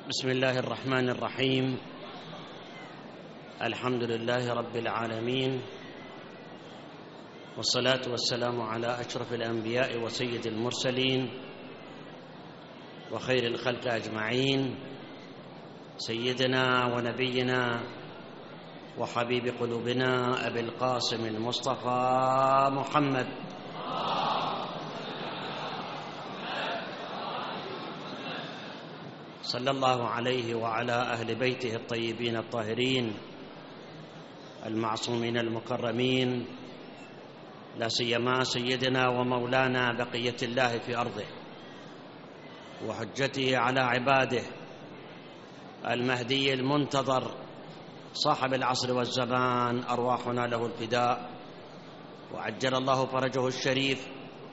بسم الله الرحمن الرحيم. الحمد لله رب العالمين، والصلاة والسلام على أشرف الأنبياء وسيد المرسلين وخير الخلق أجمعين، سيدنا ونبينا وحبيب قلوبنا أبي القاسم المصطفى محمد صلى الله عليه وعلى أهل بيته الطيبين الطاهرين المعصومين المكرمين، لا سيما سيدنا ومولانا بقية الله في أرضه وحجته على عباده، المهدي المنتظر صاحب العصر والزمان، أرواحنا له الفداء وعجل الله فرجه الشريف.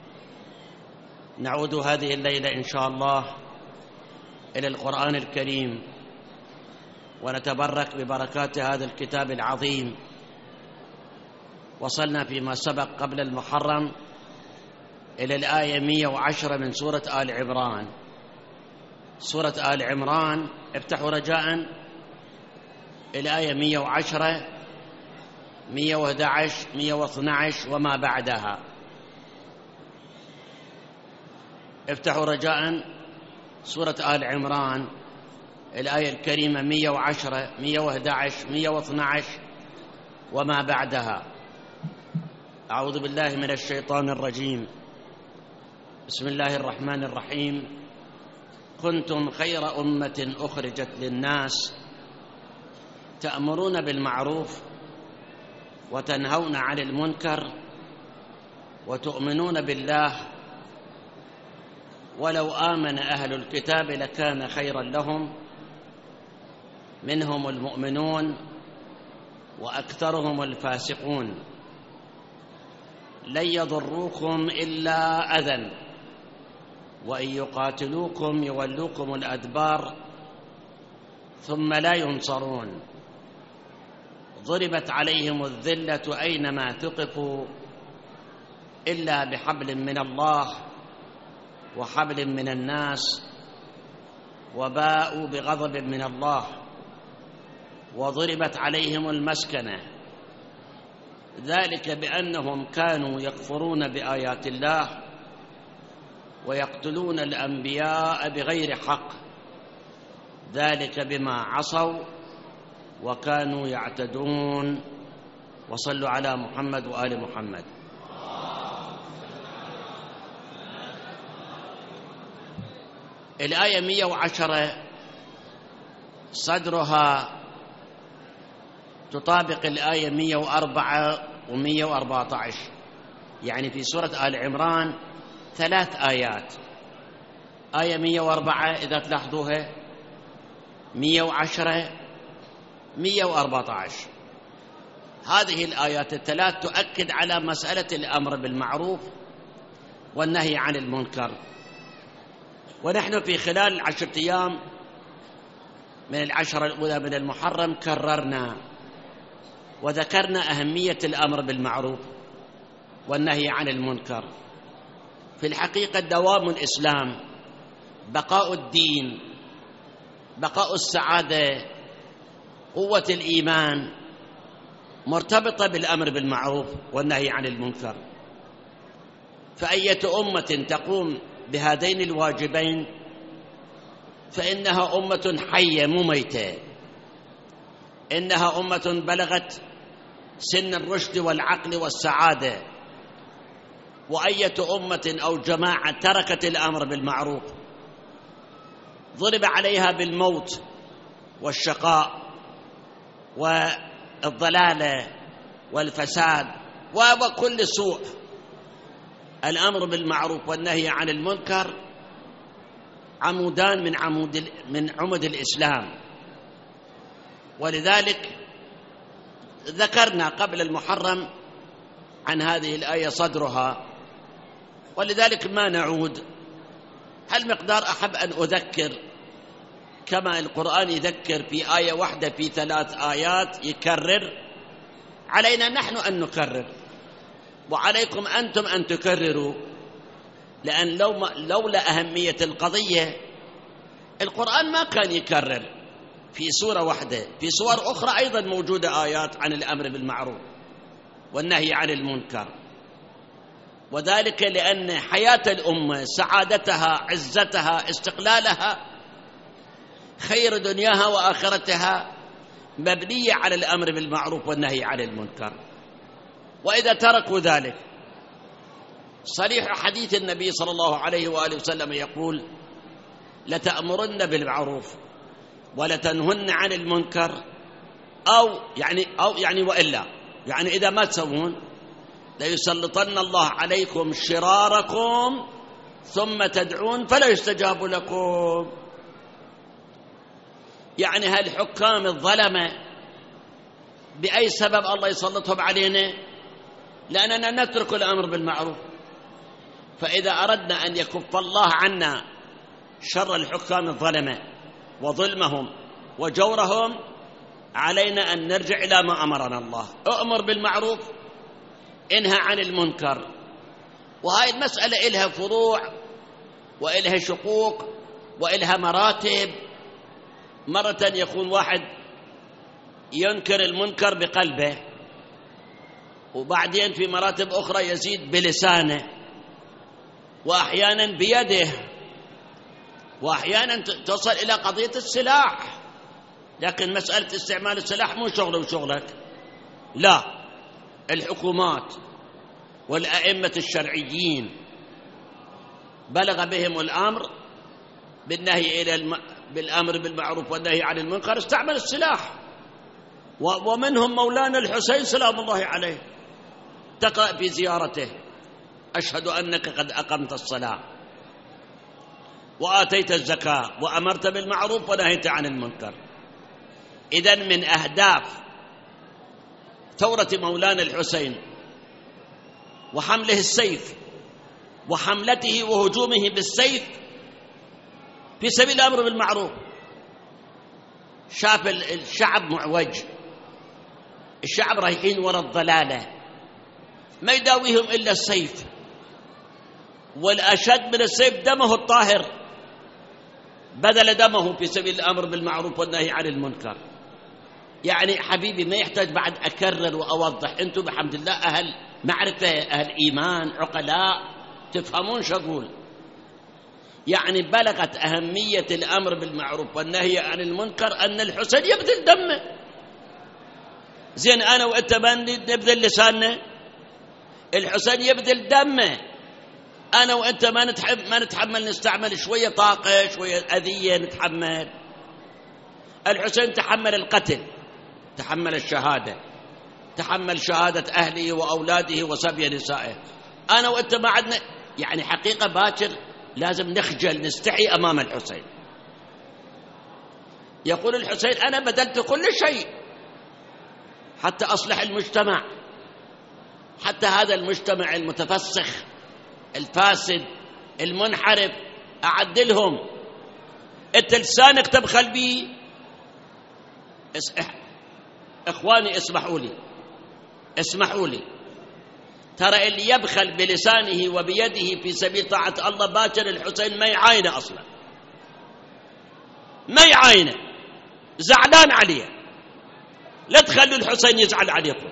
نعود هذه الليلة إن شاء الله إلى القرآن الكريم، ونتبرك ببركات هذا الكتاب العظيم. وصلنا فيما سبق قبل المحرم إلى الآية 110 من سورة آل عمران. سورة آل عمران افتحوا رجاء الآية 110 111 112 وما بعدها. افتحوا رجاء سورة آل عمران الآية الكريمة 110 111 112 وما بعدها. أعوذ بالله من الشيطان الرجيم. بسم الله الرحمن الرحيم. كنتم خير أمة أخرجت للناس تأمرون بالمعروف وتنهون عن المنكر وتؤمنون بالله، ولو آمن أهل الكتاب لكان خيرا لهم، منهم المؤمنون وأكثرهم الفاسقون. لن يضروكم إلا أذى، وإن يقاتلوكم يولوكم الأدبار ثم لا ينصرون. ضربت عليهم الذلة أينما ثقفوا إلا بحبل من الله وحبل من الناس، وباءوا بغضب من الله. وضربت عليهم المسكنة، ذلك بأنهم كانوا يكفرون بآيات الله ويقتلون الأنبياء بغير حق، ذلك بما عصوا وكانوا يعتدون. وصلوا على محمد وآل محمد. الآية 110 صدرها تطابق الآية 104 و114، يعني في سورة آل عمران 3 آيات. آية 104 إذا تلاحظوها، 110 114. هذه الآيات الثلاث تؤكد على مسألة الأمر بالمعروف والنهي عن المنكر. ونحن في خلال 10 أيام من العشرة الأولى من المحرم كررنا وذكرنا أهمية الأمر بالمعروف والنهي عن المنكر. في الحقيقة دوام الإسلام، بقاء الدين، بقاء السعادة، قوة الإيمان مرتبطة بالأمر بالمعروف والنهي عن المنكر. فأية أمة تقوم بهذين الواجبين فإنها أمة حية مو ميتة، إنها أمة بلغت سن الرشد والعقل والسعادة. وأية أمة أو جماعة تركت الأمر بالمعروف ضرب عليها بالموت والشقاء والضلالة والفساد وكل سوء. الأمر بالمعروف والنهي عن المنكر عمودان من عمود الإسلام. ولذلك ذكرنا قبل المحرم عن هذه الآية صدرها، ولذلك ما نعود. هالمقدار أحب أن أذكر كما القرآن يذكر في آية واحدة في 3 آيات يكرر، علينا نحن أن نكرر وعليكم أنتم أن تكرروا، لأن لولا أهمية القضية القرآن ما كان يكرر في سورة واحدة، في سور أخرى أيضا موجودة آيات عن الأمر بالمعروف والنهي عن المنكر، وذلك لأن حياة الأمة، سعادتها، عزتها، استقلالها، خير دنياها وآخرتها مبنية على الأمر بالمعروف والنهي عن المنكر. وإذا تركوا ذلك، صريح حديث النبي صلى الله عليه وآله وسلم يقول: لتأمرن بالمعروف ولتنهن عن المنكر، أو يعني وإلا، يعني إذا ما تسوون ليسلطن الله عليكم شراركم ثم تدعون فلا يستجاب لكم. يعني هالحكام الظلمة بأي سبب الله يسلطهم علينا؟ لأننا نترك الأمر بالمعروف. فإذا أردنا أن يكف الله عنا شر الحكام الظلمة وظلمهم وجورهم، علينا أن نرجع إلى ما أمرنا الله: أؤمر بالمعروف، انهى عن المنكر. وهاي المسألة إلها فروع وإلها شقوق وإلها مراتب. مرة يكون واحد ينكر المنكر بقلبه، وبعدين في مراتب أخرى يزيد بلسانه، وأحيانا بيده، وأحيانا تصل إلى قضية السلاح. لكن مسألة استعمال السلاح مو شغله وشغلك، لا، الحكومات والأئمة الشرعيين بلغ بهم الأمر بالأمر بالمعروف والنهي عن المنكر، استعمل السلاح. ومنهم مولانا الحسين سلام الله عليه، تقرأ في زيارته: أشهد أنك قد أقمت الصلاة وآتيت الزكاة وأمرت بالمعروف ونهيت عن المنكر. إذن من أهداف ثورة مولانا الحسين وحمله السيف وحملته وهجومه بالسيف في سبيل الأمر بالمعروف، شاف الشعب معوج، الشعب رايحين وراء الضلالة، ما يداويهم إلا السيف، والأشد من السيف دمه الطاهر، بذل دمه في سبيل الأمر بالمعروف والنهي عن المنكر. يعني حبيبي ما يحتاج بعد أكرر وأوضح، أنتم بحمد الله أهل معرفة، أهل إيمان، عقلاء، تفهمون شو أقول. يعني بلغت أهمية الأمر بالمعروف والنهي عن المنكر أن الحسين يبذل دمه. زين أنا وأنت ما نبذل لساننا؟ الحسين يبذل دمه. أنا وأنت ما نتحمل، نستعمل شوية طاقة، شوية أذية نتحمل. الحسين تحمل القتل، تحمل الشهادة، تحمل شهادة أهله وأولاده وسبي نسائه. أنا وأنت ما عدنا، يعني حقيقة باكر لازم نخجل، نستحي أمام الحسين. يقول الحسين: أنا بذلت كل شيء حتى أصلح المجتمع، حتى هذا المجتمع المتفسخ الفاسد المنحرف أعدلهم. أنت لسانك تبخل بي. إخواني اسمحوا لي، ترى اللي يبخل بلسانه وبيده في سبيل طاعة الله باكر الحسين ما يعاينه أصلا، ما يعاينه، زعلان عليه. لا تخلوا الحسين يزعل عليكم.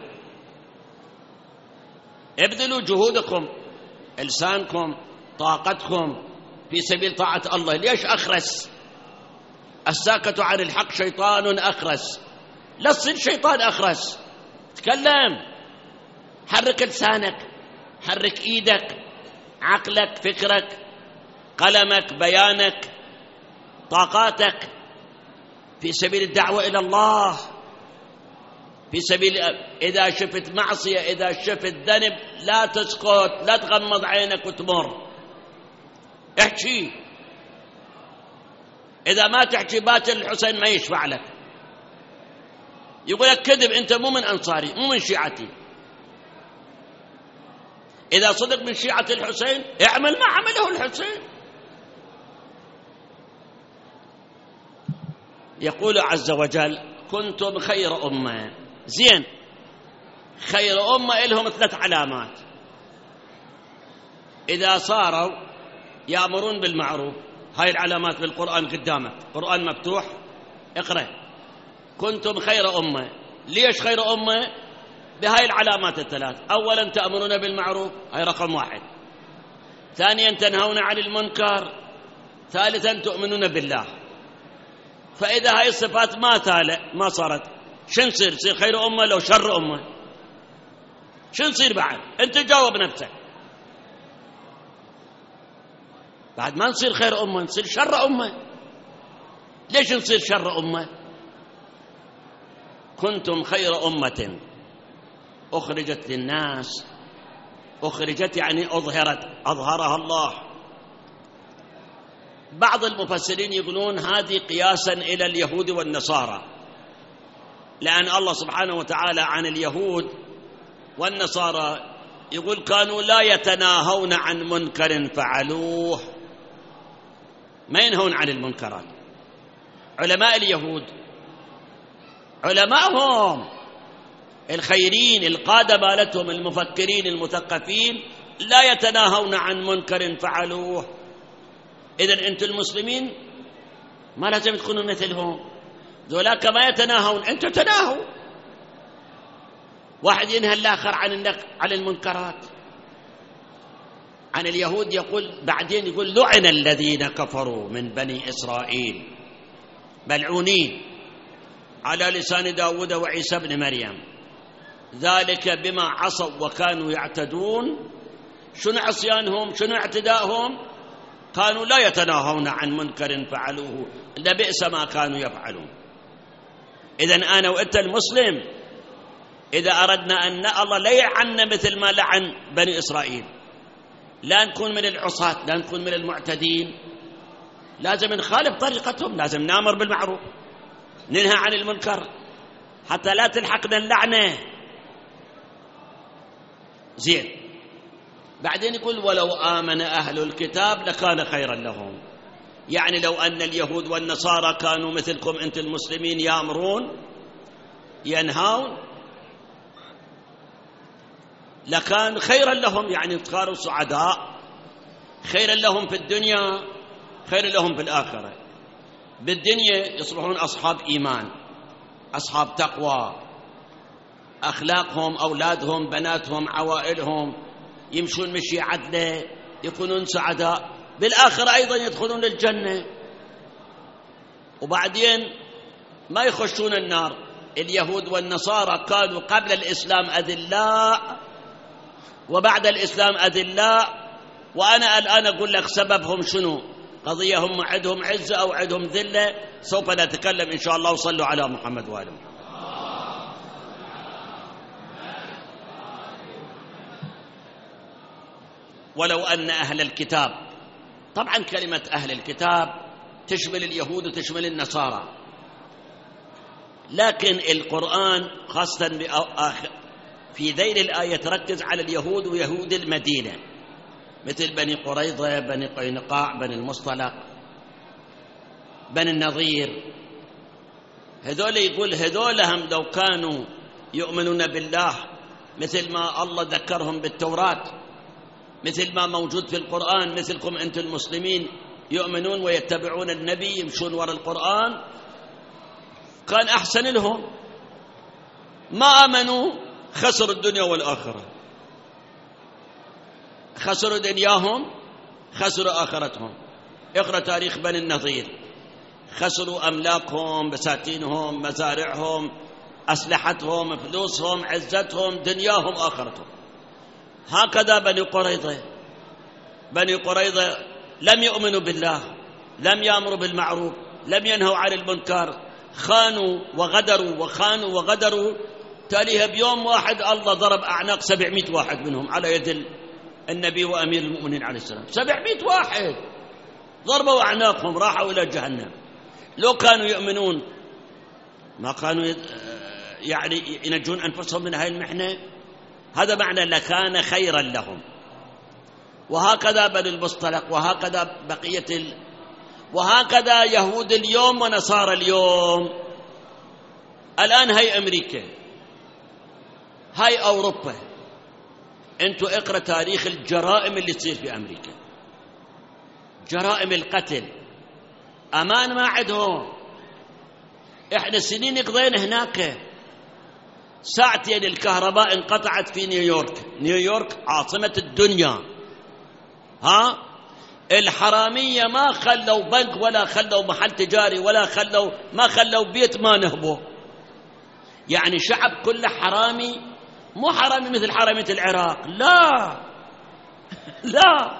ابذلوا جهودكم، لسانكم، طاقتكم في سبيل طاعة الله. ليش أخرس؟ الساكت عن الحق شيطان أخرس. لا تصير شيطان أخرس، تكلم، حرك لسانك، حرك إيدك، عقلك، فكرك، قلمك، بيانك، طاقاتك في سبيل الدعوة إلى الله، في سبيل إذا شفت معصية، إذا شفت ذنب لا تسكت، لا تغمض عينك وتمر، احكي. إذا ما تحكي باكر الحسين ما يشفع لك، يقول لك كذب، أنت مو من أنصاري، مو من شيعتي. إذا صدق من شيعة الحسين اعمل ما عمله الحسين. يقول عز وجل: كنتم خير أمة. زين، خير أمة إلهم 3 علامات: إذا صاروا يأمرون بالمعروف هاي العلامات بالقرآن قدامك، قرآن مفتوح، اقرأ. كنتم خير أمة. ليش خير أمة؟ بهاي العلامات الثلاث. أولا تأمرون بالمعروف، هاي رقم 1. ثانيا تنهون عن المنكر. ثالثا تؤمنون بالله. فإذا هاي الصفات ما صارت، شو نصير؟ نصير خير أمة لو شر أمة؟ شو نصير بعد؟ أنت جاوب نفسك. بعد ما نصير خير أمة نصير شر أمة. ليش نصير شر أمة؟ كنتم خير أمة أخرجت للناس. أخرجت يعني أظهرها الله. بعض المفسرين يقولون هذه قياسا إلى اليهود والنصارى، لأن الله سبحانه وتعالى عن اليهود والنصارى يقول كانوا لا يتناهون عن منكر فعلوه، ما ينهون عن المنكرات. علماء اليهود علماءهم الخيرين القادة مالتهم المفكرين المثقفين لا يتناهون عن منكر فعلوه. إذن أنتم المسلمين ما لازم تكونوا مثلهم، ذولاك ما يتناهون، أنتم تناهوا. واحد ينهى الآخر عن المنكرات. عن اليهود يقول بعدين يقول لعن الذين كفروا من بني إسرائيل، ملعونين على لسان داود وعيسى بن مريم، ذلك بما عصوا وكانوا يعتدون. شنو عصيانهم؟ شنو اعتداءهم؟ كانوا لا يتناهون عن منكر فعلوه لبئس ما كانوا يفعلون. إذن أنا وأنت المسلم إذا أردنا أن الله لا يلعننا مثل ما لعن بني إسرائيل، لا نكون من العصاة، لا نكون من المعتدين، لازم نخالف طريقتهم، لازم نامر بالمعروف ننهى عن المنكر حتى لا تلحقنا اللعنة. زين. بعدين يقول ولو آمن أهل الكتاب لكان خيرا لهم. يعني لو أن اليهود والنصارى كانوا مثلكم أنت المسلمين يأمرون ينهون لكان خيرا لهم، يعني صاروا سعداء، خيرا لهم في الدنيا، خيرا لهم في الآخرة. بالدنيا يصبحون أصحاب إيمان، أصحاب تقوى، أخلاقهم أولادهم بناتهم عوائلهم يمشون مشي عدله، يكونون سعداء. بالآخرة أيضا يدخلون الجنة وبعدين ما يخشون النار. اليهود والنصارى كانوا قبل الإسلام أذلاء وبعد الإسلام أذلاء، وأنا الآن أقول لك سببهم شنو؟ قضية هم عندهم عزة أو عندهم ذلة، سوف نتكلم إن شاء الله. وصلوا على محمد وآله محمد. ولو أن أهل الكتاب، طبعا كلمة أهل الكتاب تشمل اليهود وتشمل النصارى، لكن القرآن خاصة في ذيل الآية تركز على اليهود ويهود المدينة، مثل بني قريظة، بني قينقاع، بني المصطلق، بني النظير. هذول يقول هذولهم لو كانوا يؤمنون بالله مثل ما الله ذكرهم بالتوراة، مثل ما موجود في القرآن، مثلكم أنتم المسلمين يؤمنون ويتبعون النبي يمشون وراء القرآن، كان أحسن لهم. ما آمنوا خسروا الدنيا والآخرة، خسروا دنياهم خسروا آخرتهم. اقرأ تاريخ بني النظير، خسروا أملاكهم، بساتينهم، مزارعهم، أسلحتهم، فلوسهم، عزتهم، دنياهم، آخرتهم. هكذا بني قريظة. بني قريظة لم يؤمنوا بالله، لم يأمروا بالمعروف، لم ينهوا عن المنكر، خانوا وغدروا وخانوا وغدروا. تاليها بيوم واحد الله ضرب أعناق 700 واحد منهم على يد النبي وأمير المؤمنين عليه السلام. 700 واحد ضربوا أعناقهم، راحوا إلى جهنم. لو كانوا يؤمنون ما كانوا يعني ينجون أنفسهم من هذه المحنة. هذا معنى لكان خيرا لهم. وهكذا بني المصطلق، وهكذا بقية وهكذا يهود اليوم ونصارى اليوم. الآن هاي أمريكا، هاي أوروبا. أنتوا اقرأ تاريخ الجرائم اللي تصير في أمريكا، جرائم القتل، أمان ما عندهم. إحنا سنين قضينا هناك، ساعتين الكهرباء انقطعت في نيويورك. نيويورك عاصمة الدنيا، الحرامية ما خلوا بنك ولا خلوا محل تجاري ولا ما خلوا بيت ما نهبوا. يعني شعب كله حرامي، مو حرامي مثل حرامية العراق، لا لا،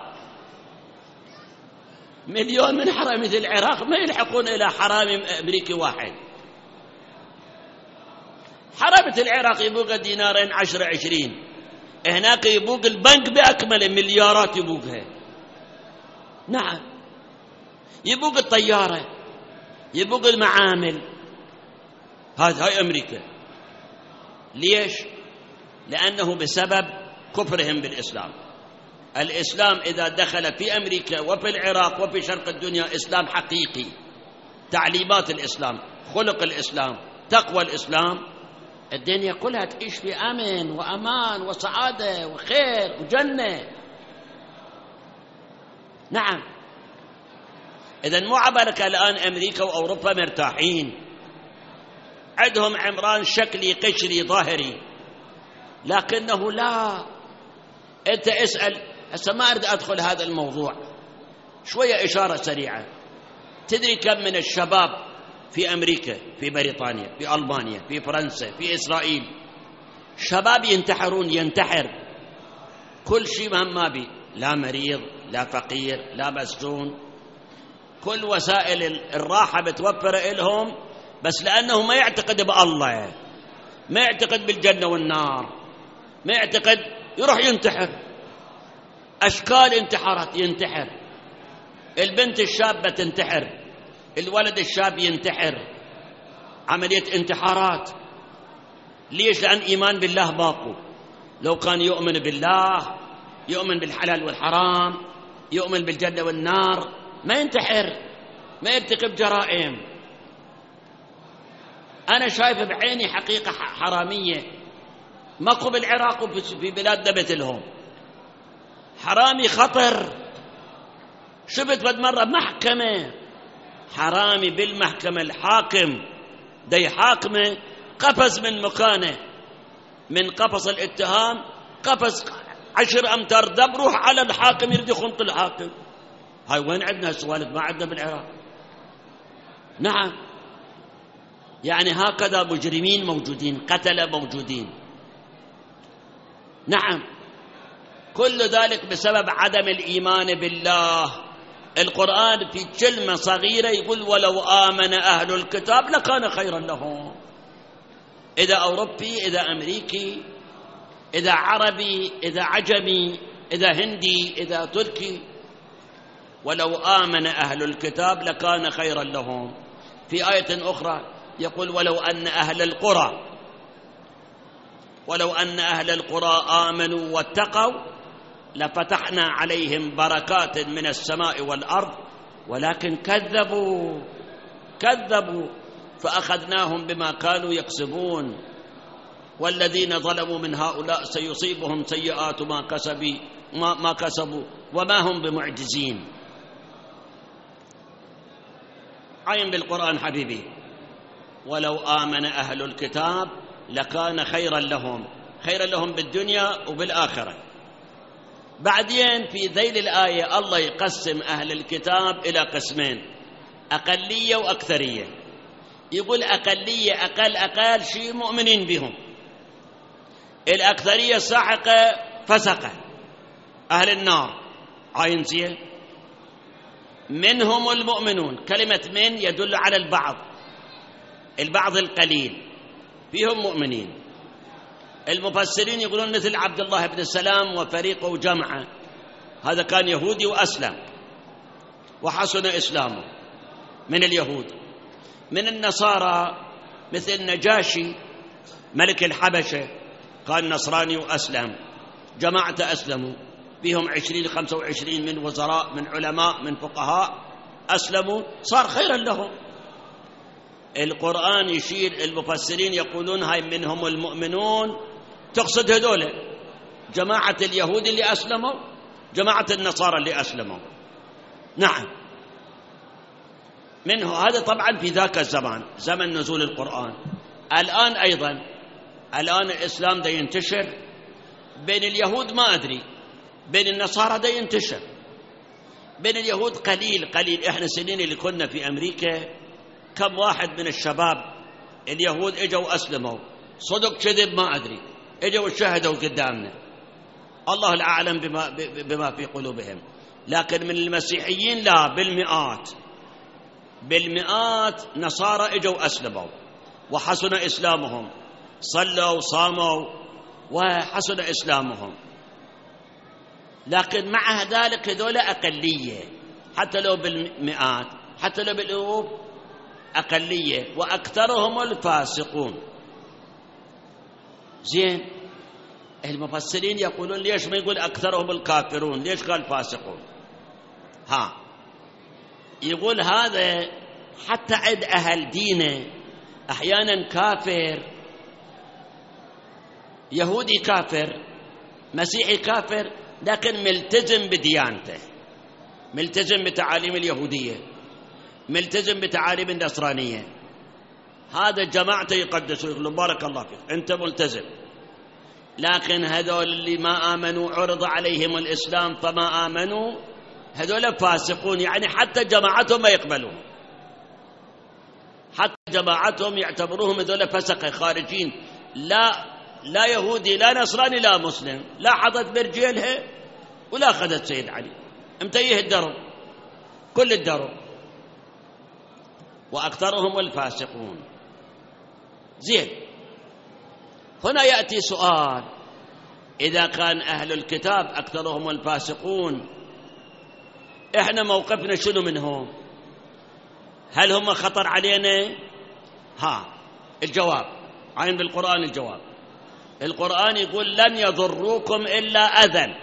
مليون من حرامية العراق ما يلحقون إلى حرامي أمريكي واحد. حرامية العراق يبوق دينارين 10-20، هناك يبوق البنك بأكمله مليارات يبوقها. نعم، يبوق الطيارة، يبوق المعامل. هاي أمريكا. ليش؟ لأنه بسبب كفرهم بالإسلام. الإسلام إذا دخل في أمريكا وفي العراق وفي شرق الدنيا إسلام حقيقي، تعليمات الإسلام، خلق الإسلام، تقوى الإسلام، الدنيا كلها تعيش في أمن وأمان وسعادة وخير وجنة. نعم. إذن مو عبالك الآن أمريكا وأوروبا مرتاحين، عندهم عمران شكلي قشري ظاهري، لكنه لا. أنت اسأل، هسه ما أريد أدخل هذا الموضوع، شوية إشارة سريعة. تدري كم من الشباب في أمريكا، في بريطانيا، في ألمانيا، في فرنسا، في إسرائيل، شباب ينتحرون، ينتحر كل شيء مهم ما بي، لا مريض لا فقير لا مسجون، كل وسائل الراحة بتوفر إلهم، بس لأنه ما يعتقد بالله، ما يعتقد بالجنة والنار، ما يعتقد، يروح ينتحر. أشكال انتحارات، ينتحر البنت الشابة تنتحر، الولد الشاب ينتحر، عملية انتحارات. ليش؟ لأن إيمان بالله باقو. لو كان يؤمن بالله، يؤمن بالحلال والحرام، يؤمن بالجنة والنار، ما ينتحر، ما يرتكب جرائم. أنا شايف بعيني حقيقة حرامية ماكو بالعراق وفي بلادنا مثلهم، حرامي خطر. شفت بد مرة محكمة حرامي بالمحكمة، الحاكم دي حاكمة قفز من مكانه، من قفص الاتهام قفز 10 أمتار دب، روح على الحاكم يريد يخنط الحاكم. هاي وين عندنا هالسوالف؟ ما عندنا بالعراق. نعم، يعني هكذا مجرمين موجودين، قتلة موجودين. نعم، كل ذلك بسبب عدم الإيمان بالله. القرآن في كلمة صغيرة يقول ولو آمن أهل الكتاب لكان خيرا لهم. إذا أوروبي، إذا أمريكي، إذا عربي، إذا عجمي، إذا هندي، إذا تركي، ولو آمن أهل الكتاب لكان خيرا لهم. في آية أخرى يقول ولو أن أهل القرى آمنوا واتقوا لفتحنا عليهم بركات من السماء والأرض ولكن كذبوا فأخذناهم بما كانوا يكسبون والذين ظلموا من هؤلاء سيصيبهم سيئات ما كسبوا وما هم بمعجزين. عين بالقرآن حبيبي، ولو آمن أهل الكتاب لكان خيرا لهم بالدنيا وبالآخرة. بعدين في ذيل الآية الله يقسم أهل الكتاب إلى قسمين، أقلية وأكثرية. يقول أقلية أقل شيء مؤمنين بهم، الأكثرية ساحقة فسقة أهل النار. عين زين، منهم المؤمنون، كلمة من يدل على البعض القليل فيهم مؤمنين. المفسرين يقولون مثل عبد الله بن سلام وفريقه وجمعه، هذا كان يهودي وأسلم وحسن إسلامه من اليهود. من النصارى مثل نجاشي ملك الحبشة كان نصراني وأسلم، جماعة أسلموا فيهم 20-25 من وزراء من علماء من فقهاء أسلموا، صار خيرا لهم. القرآن يشير، المفسرين يقولون هاي منهم المؤمنون، تقصد هذول جماعة اليهود اللي أسلموا، جماعة النصارى اللي أسلموا. نعم، منه. هذا طبعا في ذاك الزمان، زمن نزول القرآن. الآن أيضا، الآن الإسلام دا ينتشر بين اليهود، ما أدري، بين النصارى دا ينتشر. بين اليهود قليل قليل. إحنا السنين اللي كنا في أمريكا كم واحد من الشباب اليهود إجوا أسلموا، صدق كذب ما أدري، إجوا شهدوا قدامنا، الله الأعلم بما في قلوبهم. لكن من المسيحيين لا، بالمئات نصارى إجوا أسلموا وحسن إسلامهم، صلوا صاموا وحسن إسلامهم. لكن مع ذلك هذول أقلية، حتى لو بالمئات، حتى لو بالألوف، أقلية، وأكثرهم الفاسقون. زين، المفسرين يقولون ليش ما يقول أكثرهم الكافرون، ليش قال فاسقون؟ يقول هذا حتى عند أهل دينه أحيانا كافر، يهودي كافر، مسيحي كافر، لكن ملتزم بديانته، ملتزم بتعاليم اليهودية، ملتزم بتعاليم النصرانية. هذا جماعته يقدسوا، يقولون بارك الله فيك أنت ملتزم. لكن هذول اللي ما آمنوا عرض عليهم الإسلام فما آمنوا، هذول فاسقون. يعني حتى جماعتهم ما يقبلون، حتى جماعتهم يعتبروهم هذول فسقة خارجين، لا يهودي لا نصراني لا مسلم، لا حضت برجيلها ولا أخذت سيد علي، امتيه الدرب، كل الدرب. وأكثرهم الفاسقون. زين، هنا يأتي سؤال: إذا كان أهل الكتاب أكثرهم الفاسقون، إحنا موقفنا شنو منهم؟ هل هم خطر علينا؟ الجواب عين بالقرآن. الجواب، القرآن يقول لن يضروكم إلا أذى،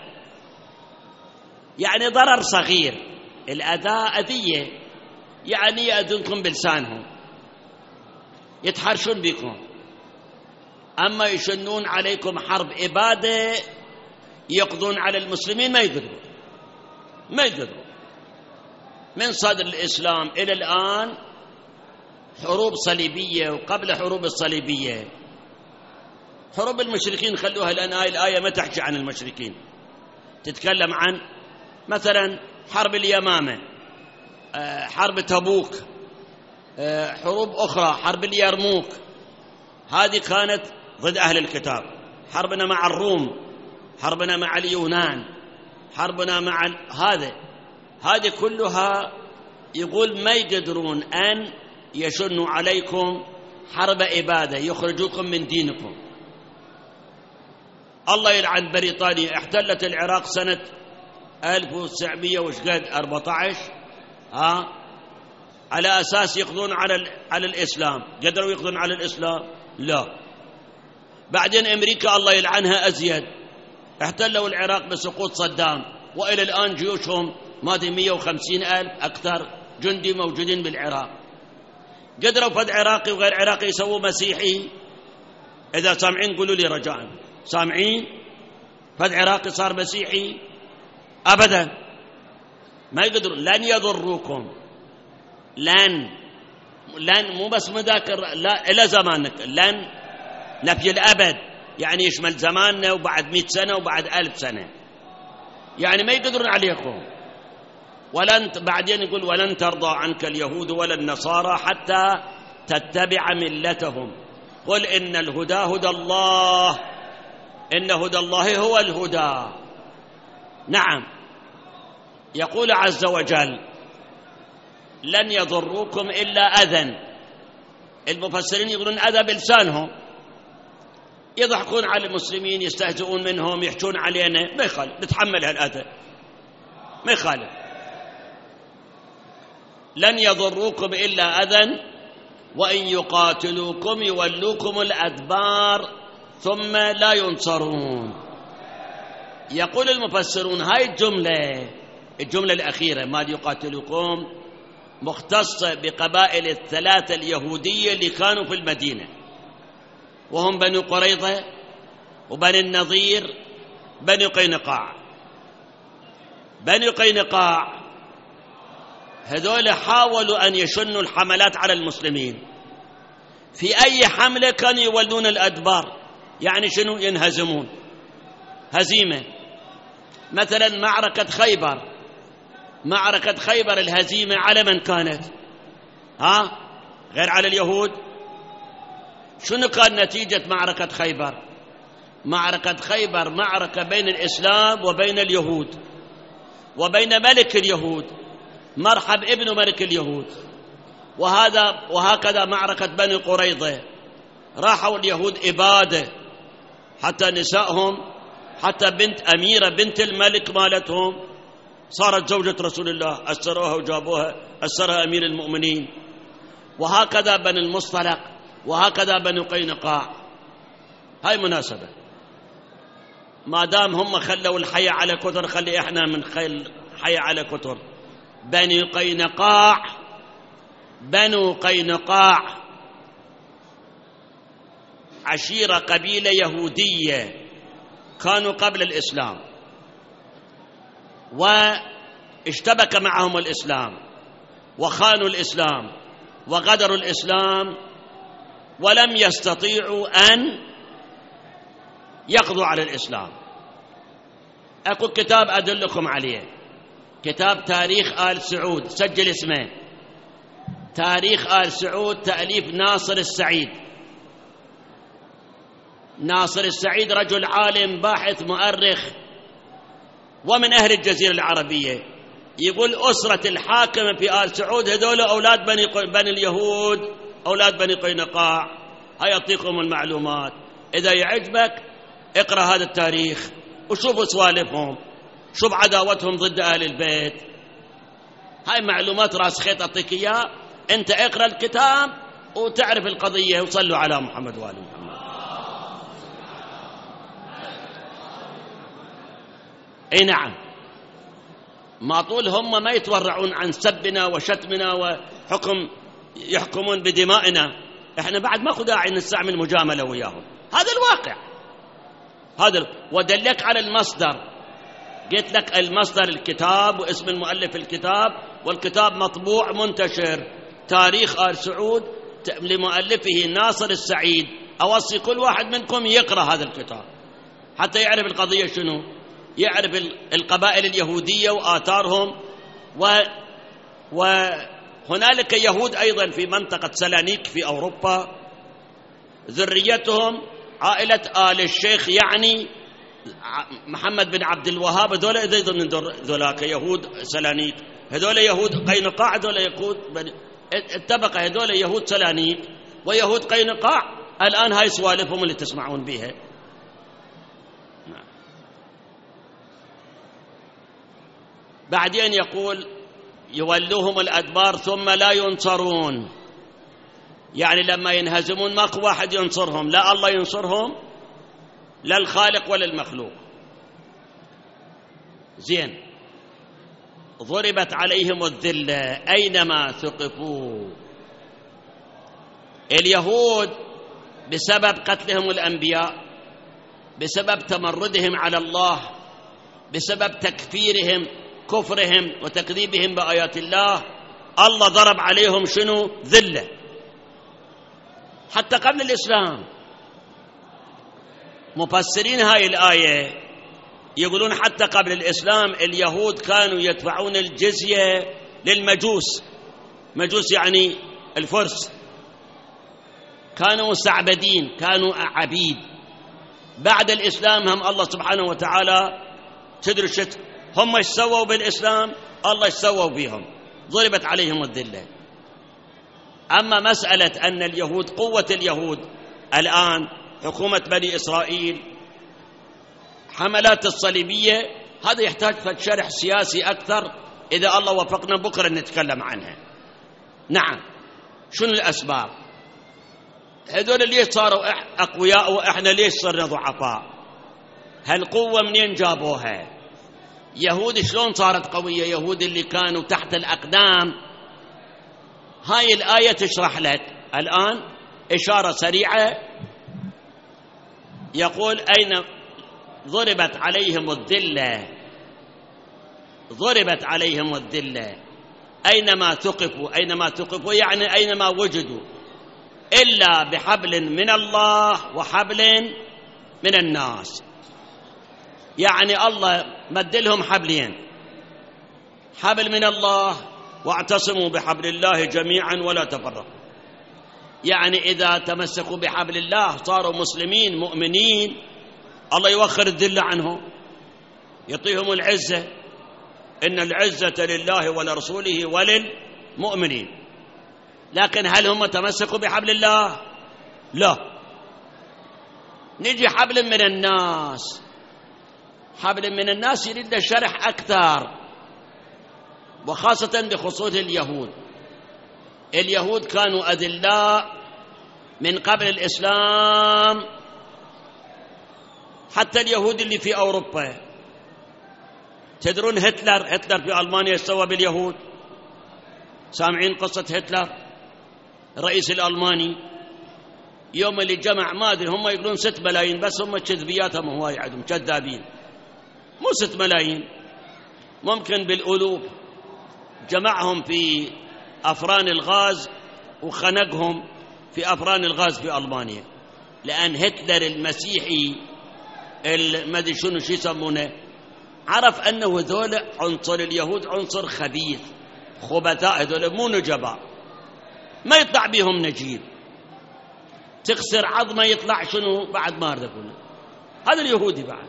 يعني ضرر صغير. الأذى أذية، يعني يأذونكم بلسانهم، يتحرشون بكم. أما يشنون عليكم حرب إبادة، يقضون على المسلمين، ما يقدرون. من صدر الإسلام إلى الآن حروب صليبية، وقبل حروب الصليبية حروب المشركين خلوها، لأن هاي الآية ما تحكي عن المشركين، تتكلم عن مثلا حرب اليمامة، حرب تبوك، حروب أخرى، حرب اليرموك، هذه كانت ضد أهل الكتاب. حربنا مع الروم، حربنا مع اليونان، حربنا مع هذه كلها يقول ما يقدرون أن يشنوا عليكم حرب إبادة، يخرجوكم من دينكم. الله يلعن بريطانيا، احتلت العراق سنة 1914 على أساس يقضون على الإسلام. قدروا يقضون على الإسلام؟ لا. بعدين أمريكا الله يلعنها أزيد، احتلوا العراق بسقوط صدام، وإلى الآن جيوشهم ما دي 150,000 أكثر جندي موجودين بالعراق. قدروا فد عراقي وغير عراقي يسووا مسيحي؟ إذا سامعين قولوا لي رجاء، سامعين؟ فد عراقي صار مسيحي؟ أبدا ما يقدرون. لن يضروكم، لن مو بس مذاكر، لا إلى زمانك، لن نفي الأبد، يعني يشمل زماننا وبعد 100 سنة وبعد 1000 سنة، يعني ما يقدرون عليكم. بعدين يقول ولن ترضى عنك اليهود ولا النصارى حتى تتبع ملتهم، قل إن الهدى هدى الله، إن هدى الله هو الهدى. نعم، يقول عز وجل لن يضروكم إلا أذى. المفسرين يقولون أذى بلسانهم، يضحكون على المسلمين، يستهزئون منهم، يحجون علينا، ما يخالف، نتحمل هالأذى، ما يخالف. لن يضروكم إلا أذى وإن يقاتلوكم يولوكم الأدبار ثم لا ينصرون. يقول المفسرون هاي الجملة الأخيرة ما يقاتلوكم مختصة بقبائل الثلاثة اليهودية اللي كانوا في المدينة، وهم بنو قريظة وبني النضير بني قينقاع. بني قينقاع هذول حاولوا أن يشنوا الحملات على المسلمين. في أي حملة كانوا يولون الأدبار، يعني شنو؟ ينهزمون هزيمة. مثلا معركة خيبر الهزيمة على من كانت؟ غير على اليهود. شنو كان نتيجة معركة خيبر؟ معركة خيبر معركة بين الإسلام وبين اليهود، وبين ملك اليهود مرحب ابن ملك اليهود. وهكذا معركة بني قريظة، راحوا اليهود إبادة حتى نسائهم، حتى بنت أميرة بنت الملك مالتهم صارت زوجة رسول الله، أسروها وجابوها، أسرها أمير المؤمنين. وهكذا بني المصطلق، وهكذا بني قينقاع. هاي مناسبة، ما دام هم خلوا الحي على كتر، خلي احنا من حي على كتر. بنو قينقاع عشيرة، قبيلة يهودية كانوا قبل الإسلام، واشتبك معهم الإسلام وخانوا الإسلام وغدروا الإسلام، ولم يستطيعوا أن يقضوا على الإسلام. أكو كتاب أدلكم عليه، كتاب تاريخ آل سعود، سجل اسمه، تاريخ آل سعود، تأليف ناصر السعيد. ناصر السعيد رجل عالم باحث مؤرخ ومن أهل الجزيرة العربية. يقول أسرة الحاكم في آل سعود هذول أولاد بني اليهود، أولاد بني قينقاع. هيا أعطيكم المعلومات، إذا يعجبك اقرأ هذا التاريخ وشوفوا سوالفهم، شوف عداوتهم ضد أهل البيت. هاي معلومات راس خيط أعطيك إياه، أنت اقرأ الكتاب وتعرف القضية. وصلوا على محمد وآل محمد. اي نعم، ما طول هم ما يتورعون عن سبنا وشتمنا وحكم، يحكمون بدمائنا، احنا بعد ماكو داعي نستعمل مجاملة وياهم. هذا الواقع. ودلك على المصدر، قلت لك المصدر الكتاب واسم المؤلف الكتاب، والكتاب مطبوع منتشر، تاريخ آل سعود لمؤلفه ناصر السعيد. أوصي كل واحد منكم يقرأ هذا الكتاب حتى يعرف القضية شنو، يعرف القبائل اليهودية وآثارهم. وهنالك يهود أيضا في منطقة سلانيك في أوروبا، ذريتهم عائلة آل الشيخ، يعني محمد بن عبد الوهاب. هذول أيضا من ذولاك يهود سلانيك، هذول يهود قينقاع، هذول يهود اتفق، هذول يهود سلانيك ويهود قينقاع. الآن هاي سوالفهم اللي تسمعون بها. بعدين يقول يولوهم الأدبار ثم لا ينصرون، يعني لما ينهزمون ماكو واحد ينصرهم، لا الله ينصرهم لا الخالق ولا المخلوق. زين، ضربت عليهم الذلة أينما ثقفوا. اليهود بسبب قتلهم الأنبياء، بسبب تمردهم على الله، بسبب تكفيرهم كفرهم وتكذيبهم بآيات الله، الله ضرب عليهم شنو؟ ذلة. حتى قبل الإسلام مفسرين هاي الآية يقولون حتى قبل الإسلام اليهود كانوا يدفعون الجزية للمجوس. مجوس يعني الفرس، كانوا مستعبدين، كانوا عبيد. بعد الإسلام هم الله سبحانه وتعالى تدري هم ايش سووا بالإسلام؟ الله ايش سووا بهم؟ ضربت عليهم الذلة. أما مسألة أن اليهود، قوة اليهود الآن، حكومة بني إسرائيل، حملات الصليبية، هذا يحتاج شرح سياسي أكثر، إذا الله وفقنا بكرة نتكلم عنها. نعم، شنو الأسباب؟ هذول ليش صاروا أقوياء وإحنا ليش صرنا ضعفاء؟ هالقوة منين جابوها؟ يهود شلون صارت قوية؟ يهود اللي كانوا تحت الأقدام. هاي الآية تشرح لك الآن إشارة سريعة. يقول أين ضربت عليهم الذلة، ضربت عليهم الذلة أينما ثقفوا يعني أينما وجدوا إلا بحبل من الله وحبل من الناس. يعني الله مدلهم حبلين، حبل من الله واعتصموا بحبل الله جميعا ولا تفرقوا. يعني إذا تمسكوا بحبل الله صاروا مسلمين مؤمنين، الله يوخر الذلة عنهم، يعطيهم العزة. إن العزة لله ولرسوله وللمؤمنين. لكن هل هم تمسكوا بحبل الله؟ لا. نجي حبل من الناس. حبل من الناس يريد شرح أكثر، وخاصة بخصوص اليهود. اليهود كانوا أذلاء من قبل الإسلام، حتى اليهود اللي في أوروبا. تدرون هتلر في ألمانيا سوى باليهود؟ سامعين قصة هتلر الرئيس الألماني؟ يوم اللي جمع ما أدري هم يقولون 6 ملايين، بس هم كذبياتهم هواي عندهم كذابين، مو 6 ملايين، ممكن بالألوف. جمعهم في أفران الغاز وخنقهم في أفران الغاز في ألمانيا، لأن هتلر المسيحي ما أدري شنو شو يسمونه عرف أنه ذول عنصر اليهود عنصر خبيث، خبثاء، هذول مو نجباء، ما يطلع بهم نجيب، تخسر عظمه يطلع شنو بعد ما أريد أقول. هذا اليهودي بعد.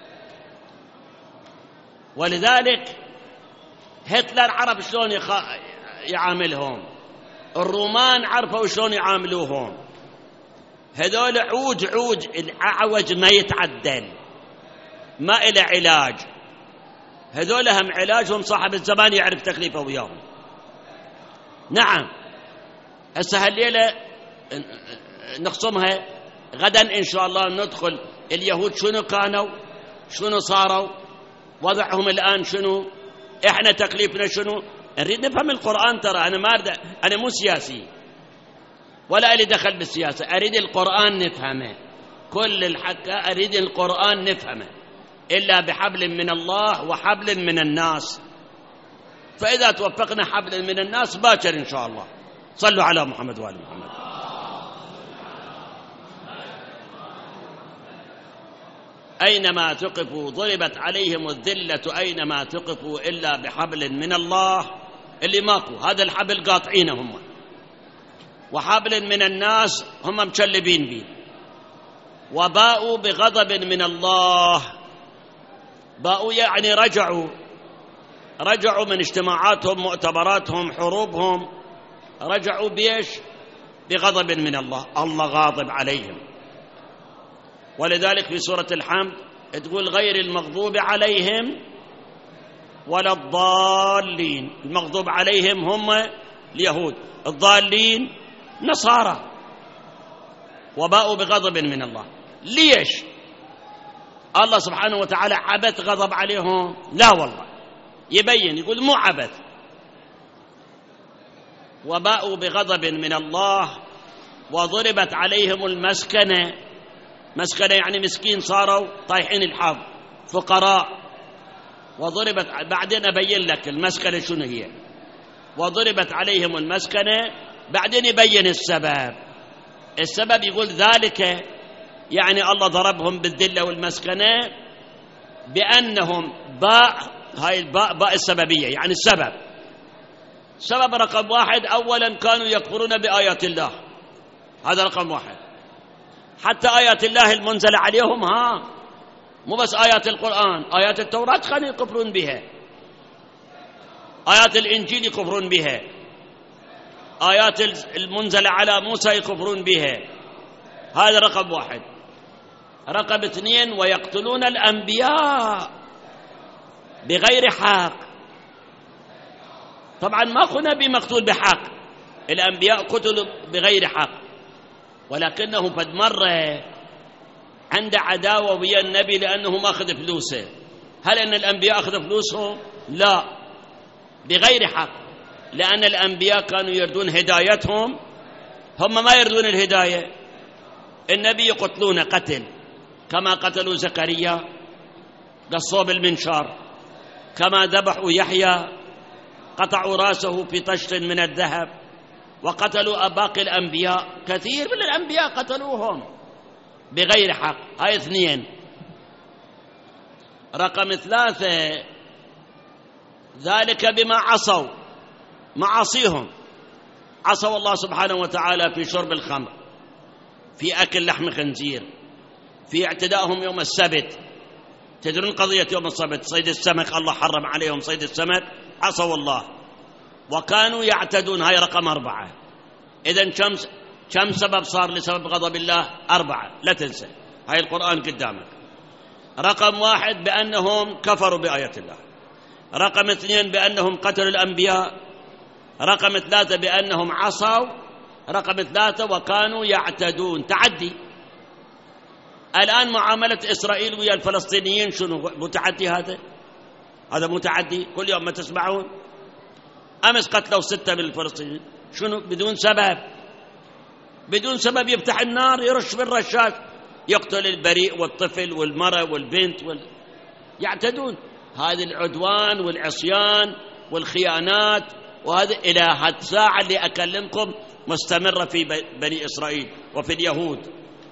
ولذلك هتلر عرف شلون يعاملهم، الرومان عرفوا شلون يعاملوهم. هذول عوج الأعوج ما يتعدل، ما إلى علاج. هذول هم علاجهم صاحب الزمان يعرف تكليفه وياهم. نعم. هسه هالليلة نخصمها، غدا إن شاء الله ندخل اليهود شنو كانوا، شنو صاروا، وضعهم الآن شنو، إحنا تكليفنا شنو. نريد نفهم القرآن. ترى أنا مو سياسي ولا لي دخل بالسياسة، أريد القرآن نفهمه. كل الحكا أريد القرآن نفهمه، إلا بحبل من الله وحبل من الناس. فإذا توفقنا حبل من الناس باكر إن شاء الله. صلوا على محمد وآل محمد. أينما ثقفوا ضربت عليهم الذلة أينما ثقفوا إلا بحبل من الله، اللي ماكو هذا الحبل قاطعينه هم، وحبل من الناس هم مشلبين به. وباءوا بغضب من الله. باءوا يعني رجعوا من اجتماعاتهم، مؤتمراتهم، حروبهم، رجعوا بيش؟ بغضب من الله. الله غاضب عليهم. ولذلك في سورة الحمد تقول غير المغضوب عليهم ولا الضالين. المغضوب عليهم هم اليهود، الضالين نصارى. وباءوا بغضب من الله. ليش؟ الله سبحانه وتعالى عبث غضب عليهم؟ لا والله، يبين يقول مو عبث. وباءوا بغضب من الله وضربت عليهم المسكنة. مسكنة يعني مسكين، صاروا طايحين الحظ، فقراء. وضربت، بعدين أبين لك المسكنة شنو هي. وضربت عليهم المسكنة، بعدين يبين السبب يقول ذلك يعني الله ضربهم بالذلة والمسكنة بأنهم هاي باء السببية، يعني السبب رقم 1 أولا كانوا يكفرون بآيات الله، هذا رقم 1. حتى آيات الله المنزلة عليهم مو بس آيات القرآن، آيات التوراة كانوا يكفرون بها، آيات الإنجيل يكفرون بها، آيات المنزلة على موسى يكفرون بها. هذا رقم 1. رقم 2 ويقتلون الأنبياء بغير حق. طبعا ماكو نبي مقتول بحق، الأنبياء قتلوا بغير حق، ولكنه قد مر عند عداوة ويا النبي لأنه ما أخذ فلوسه. هل أن الأنبياء أخذ فلوسهم؟ لا، بغير حق، لأن الأنبياء كانوا يردون هدايتهم، هم ما يردون الهداية. النبي يقتلون قتل، كما قتلوا زكريا قصوا بالمنشار، كما ذبحوا يحيى قطعوا رأسه في طشت من الذهب، وقتلوا باقي الأنبياء، كثير من الأنبياء قتلوهم بغير حق. هاي 2. رقم 3 ذلك بما عصوا، معاصيهم، عصوا الله سبحانه وتعالى في شرب الخمر، في أكل لحم خنزير، في اعتدائهم يوم السبت. تدرون قضية يوم السبت صيد السمك، الله حرم عليهم صيد السمك، عصوا الله وكانوا يعتدون. هاي رقم 4. إذن كم سبب صار لسبب غضب الله؟ 4، لا تنسى، هاي القرآن قدامك. رقم 1 بأنهم كفروا بآيات الله، رقم 2 بأنهم قتلوا الأنبياء، رقم 3 بأنهم عصوا، رقم 3 وكانوا يعتدون، تعدي. الآن معاملة إسرائيل ويا الفلسطينيين شنو؟ متعدي هذا متعدي. كل يوم ما تسمعون؟ أمس قتلوا 6 من الفلسطينيين، شنو؟ بدون سبب يفتح النار، يرش بالرشاش، يقتل البريء والطفل والمرأة والبنت يعتدون. هذا العدوان والعصيان والخيانات، وهذا إلى هذه الساعة اللي أكلمكم مستمرة في بني إسرائيل وفي اليهود.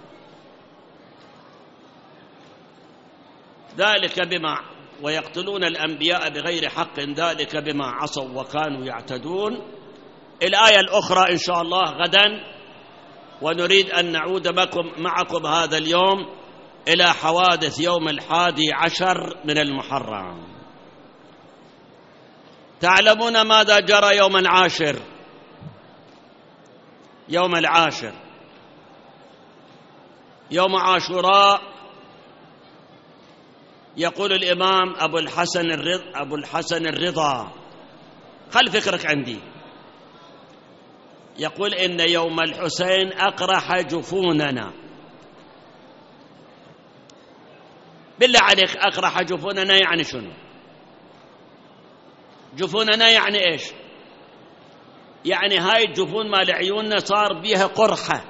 ذلك بما ويقتلون الأنبياء بغير حق، ذلك بما عصوا وكانوا يعتدون. الآية الأخرى إن شاء الله غدا. ونريد أن نعود معكم هذا اليوم إلى حوادث يوم 11 من المحرم. تعلمون ماذا جرى يوم 10؟ يوم 10 يوم عاشوراء، يقول الإمام أبو الحسن الرضا، خل فكرك عندي، يقول إن يوم الحسين أقرح جفوننا. بالله عليك، أقرح جفوننا يعني شنو؟ جفوننا يعني إيش؟ يعني هاي الجفون مال عيوننا صار بيها قرحة.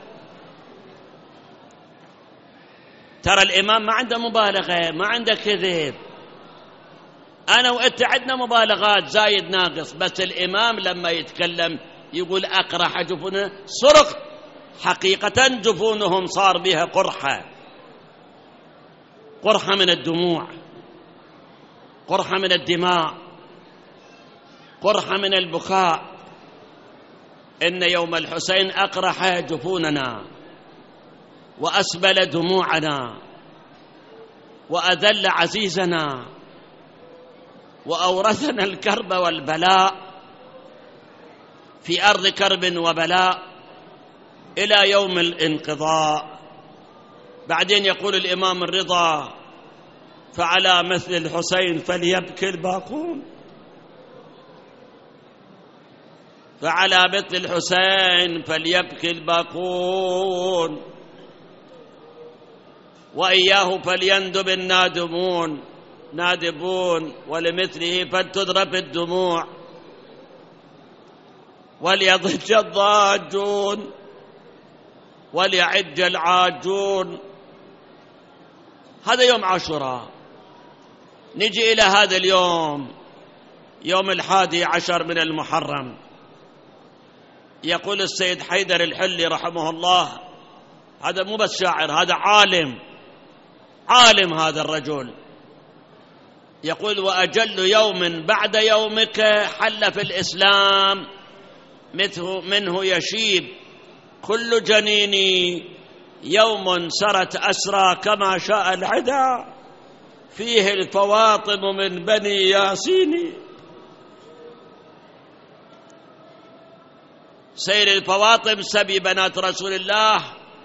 ترى الإمام ما عنده مبالغة، ما عنده كذب. أنا وأنت عندنا مبالغات زايد ناقص، بس الإمام لما يتكلم يقول أقرح جفوننا، صرخ، حقيقة جفونهم صار بها قرحة، قرحة من الدموع، قرحة من الدماء، قرحة من البكاء. إن يوم الحسين أقرح جفوننا وأسبل دموعنا وأذل عزيزنا وأورثنا الكرب والبلاء في أرض كرب وبلاء إلى يوم الانقضاء. بعدين يقول الإمام الرضا: فعلى مثل الحسين فليبكي الباقون، فعلى مثل الحسين فليبكي الباقون، وإياه فليندب نادبون، ولمثله فلتذرف الدموع، وليضج الضاجون، وليعج العاجون. هذا يوم عاشوراء. نجي إلى هذا اليوم، يوم 11 من المحرم. يقول السيد حيدر الحلي رحمه الله، هذا مو بس شاعر، هذا عالم هذا الرجل، يقول: وأجل يوم بعد يومك حل في الإسلام منه يشيب كل جنيني، يوم سرت أسرى كما شاء العدا، فيه الفواطم من بني ياسين. سير الفواطم سبي بنات رسول الله،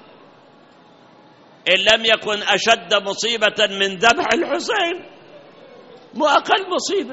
إن لم يكن أشد مصيبة من ذبح الحسين، مو أقل مصيبة.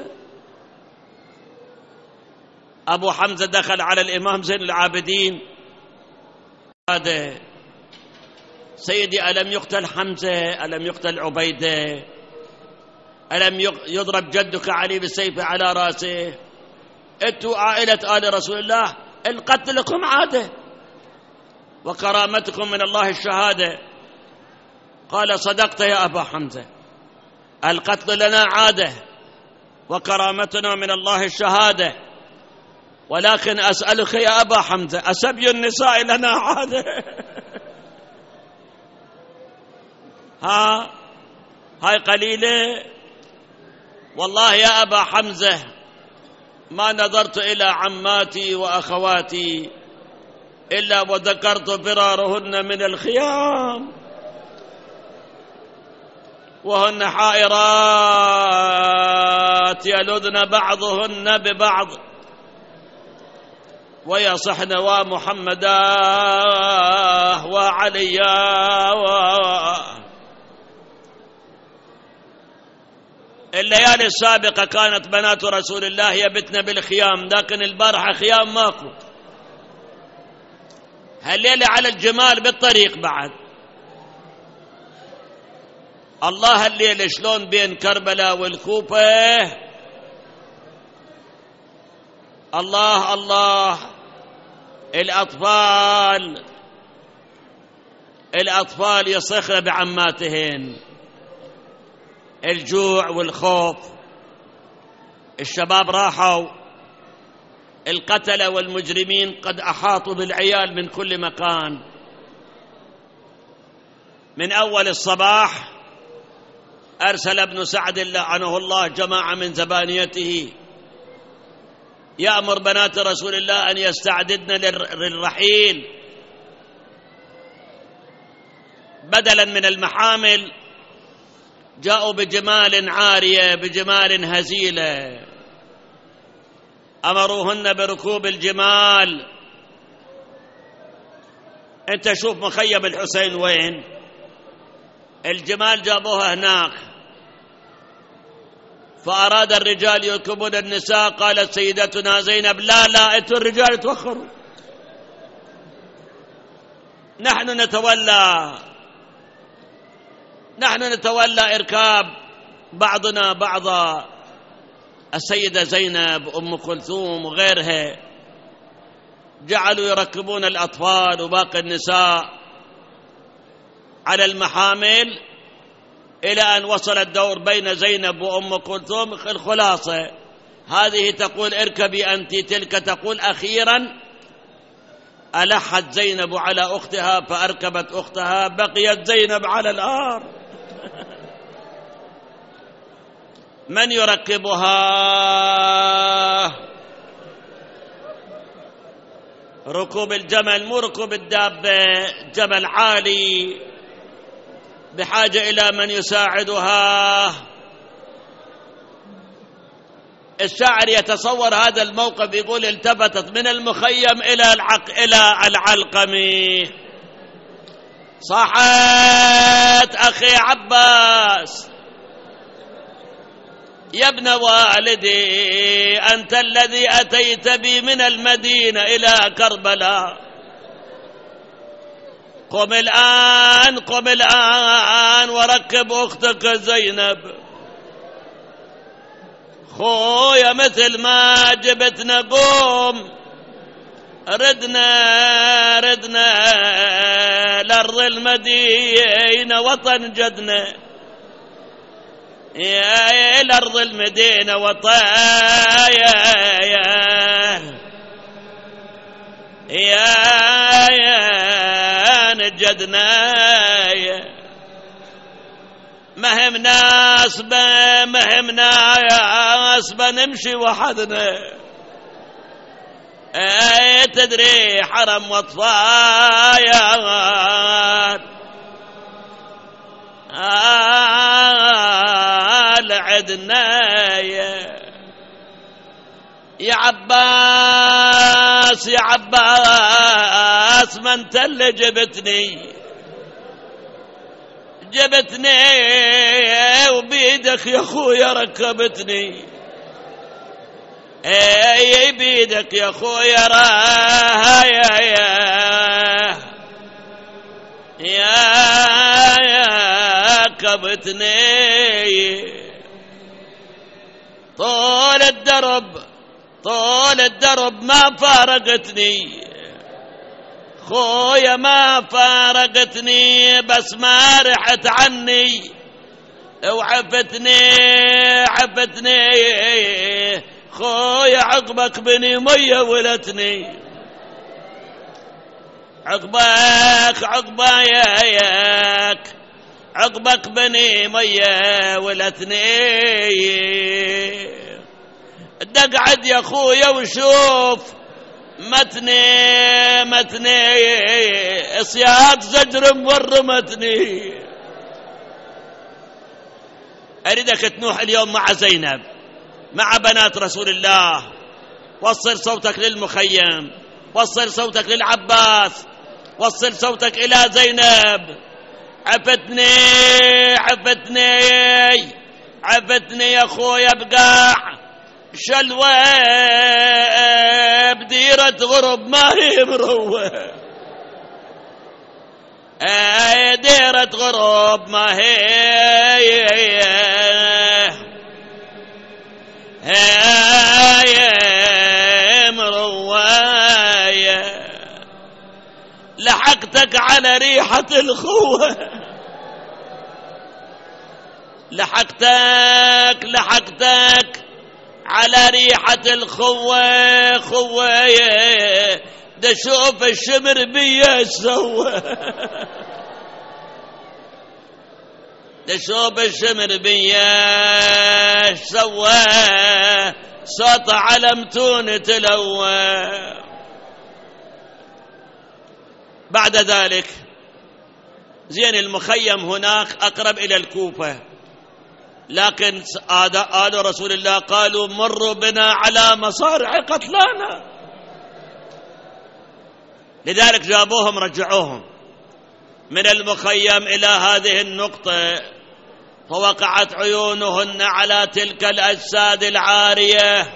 أبو حمزة دخل على الإمام زين العابدين: هذا سيدي، ألم يقتل حمزة؟ ألم يقتل عبيدة؟ ألم يضرب جدك علي بالسيف على رأسه؟ أنتوا عائلة آل رسول الله القتل لكم عادة، وكرامتكم من الله الشهادة. قال: صدقت يا أبا حمزة، القتل لنا عادة، وكرامتنا من الله الشهادة. ولكن أسألك يا أبا حمزة، أسبي النساء لنا عادة؟ هاي قليلة؟ والله يا أبا حمزة ما نظرت إلى عماتي وأخواتي إلا وذكرت فرارهن من الخيام وهن حائرات يلذن بعضهن ببعض ويصحن ومحمدا وعليا الليالي السابقة كانت بنات رسول الله يبتن بالخيام، لكن البارحة خيام ماكو. هالليلة على الجمال بالطريق بعد. الله الليلة شلون بين كربلاء والكوفة، الله الله. الأطفال يصرخن بعماتهن، الجوع والخوف. الشباب راحوا، القتلة والمجرمين قد أحاطوا بالعيال من كل مكان. من أول الصباح أرسل ابن سعد لعنه الله جماعة من زبانيته يأمر بنات رسول الله أن يستعددن للرحيل، بدلا من المحامل جاءوا بجمال عارية، بجمال هزيلة، أمروهن بركوب الجمال. أنت شوف مخيم الحسين وين، الجمال جابوها هناك. فأراد الرجال يركبون النساء، قالت سيدتنا زينب لا أنتوا الرجال توخروا، نحن نتولى إركاب بعضنا بعضا. السيدة زينب أم كلثوم وغيرها جعلوا يركبون الأطفال وباقي النساء على المحامل، إلى أن وصل الدور بين زينب وأم كلثوم. الخلاصة هذه تقول اركبي أنت، تلك تقول أخيرا ألحت زينب على أختها فأركبت أختها، بقيت زينب على الأرض. من يركبها؟ ركوب الجمل، مو ركوب الدابة، جبل عالي بحاجة إلى من يساعدها. الشاعر يتصور هذا الموقف، يقول التفتت من المخيم إلى العلقم، صاحت أخي عباس يا ابن والدي أنت الذي أتيت بي من المدينة إلى كربلاء، قم الآن وركب أختك زينب. خويا مثل ما جبتنا قوم، ردنا لأرض المدينة وطن جدنا، يا الأرض المدينة وطن يا نجدنا، مهمنا أسبا نمشي وحدنا، تدري حرم وطفايا عدنا يا عباس ما انت اللي جبتني وبيدك يا خويا ركبتني، اي بيدك يا خويا يا كبتني. طول الدرب ما فارقتني خويا، ما فارقتني، بس ما رحت عني وعفتني خويا عقبك بني أمية ولتني، عقبك بني أمية ولتني. دقعد يا خويا وشوف متني صياد زجر مورمتني. أريدك تنوح اليوم مع زينب، مع بنات رسول الله، وصل صوتك للمخيم، وصل صوتك للعباس، وصل صوتك إلى زينب. عفتني يا خويا بقاع شلوة بديرة غرب ما هي مروة، ديرة غرب ما هي مروة. لحقتك على ريحة الخوة، لحقتك على ريحة الخوة. خوة ده شوف الشمر بيا سوى، ده شوف الشمر بيا سوى، صوت علمتون تلوى. بعد ذلك زين المخيم هناك أقرب إلى الكوفة، لكن آل رسول الله قالوا مروا بنا على مصارع قتلانا، لذلك جابوهم رجعوهم من المخيم إلى هذه النقطة، فوقعت عيونهن على تلك الأجساد العارية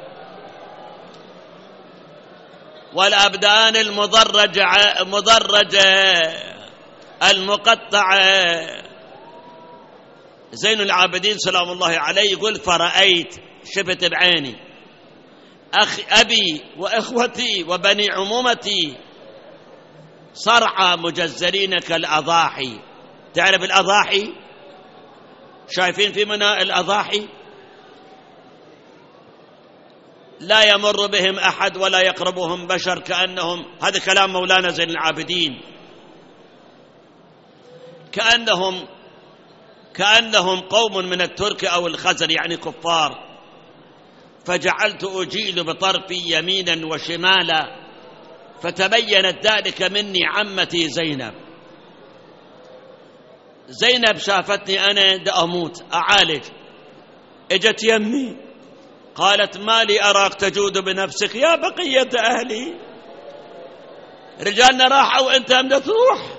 والأبدان المضرجة المقطعة. زين العابدين سلام الله عليه يقول فرأيت، شفت بعيني، أبي وإخوتي وبني عمومتي صرعى مجزرين كالأضاحي. تعرف الأضاحي؟ شايفين في مناء الأضاحي لا يمر بهم أحد ولا يقربهم بشر، كأنهم، هذا كلام مولانا زين العابدين، كأنهم قوم من الترك أو الخزر، يعني كفار. فجعلت أجيل بطرفي يمينا وشمالا، فتبينت ذلك مني عمتي زينب. زينب شافتني أنا دا أموت أعالج، اجت يمي قالت ما لي أراك تجود بنفسك يا بقية أهلي، رجالنا راحوا وأنت هم تروح.